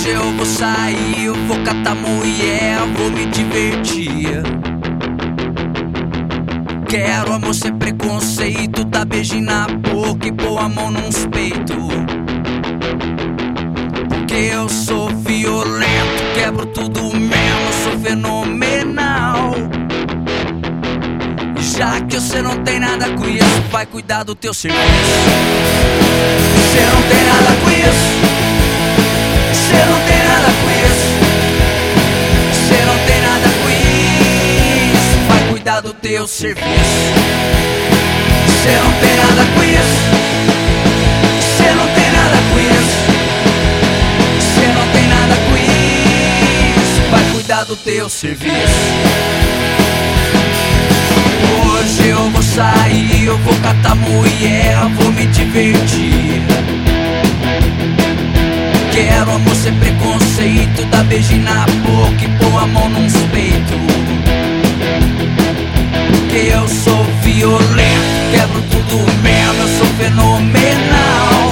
Hoje eu vou sair, eu vou catar mulher, vou me divertir. Quero amor sem preconceito, dar beijinho na boca e pôr a mão nos peitos. Porque eu sou violento, quebro tudo mesmo, sou fenomenal. E já que você não tem nada com isso, vai cuidar do teu serviço. Você não tem nada com isso. Você não tem nada com isso. Você não tem nada com isso. Vai cuidar do teu serviço. Você não tem nada com isso. Você não tem nada com isso. Você não tem nada com isso. Vai cuidar do teu serviço. Hoje eu vou sair, eu vou catar mulher, vou me divertir. Quero amor sem preconceito, dar beijinho na boca e pôr a mão nos peitos. Porque eu sou violento, quebro tudo mesmo, eu sou fenomenal.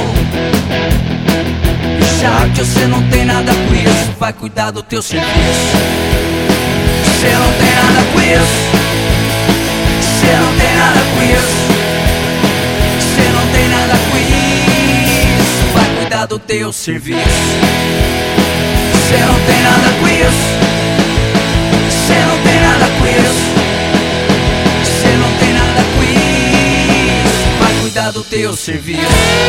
E já que você não tem nada com isso, vai cuidar do teu serviço. Você não tem nada com isso. Você não tem nada com isso. Você não tem nada com isso. Vai cuidar do teu serviço. Você não tem nada com isso. Você não tem nada com isso. Você não tem nada com isso. Vai cuidar do teu serviço.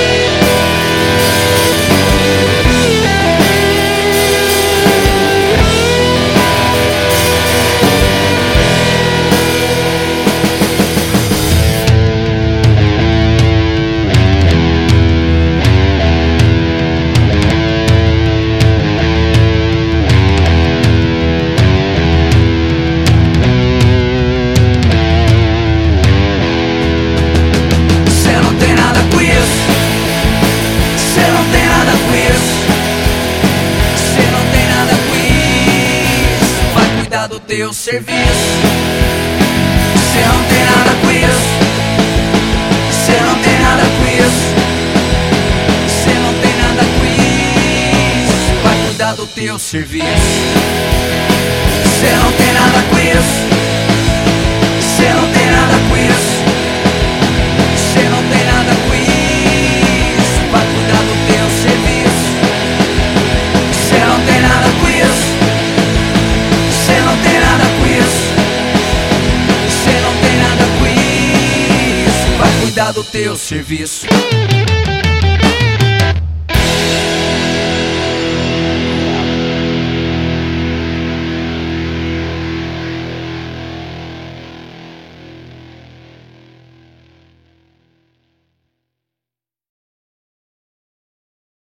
Do teu serviço. Você não tem nada com isso. Você não tem nada com isso. Você não tem nada com isso. Vai cuidar do teu serviço. Você não tem nada com isso. Você não tem nada com isso. Você não tem nada com isso. Vai cuidar do teu serviço. Você não tem nada com isso. Você não tem nada com isso. Você não tem nada com isso. Vai cuidar do teu serviço.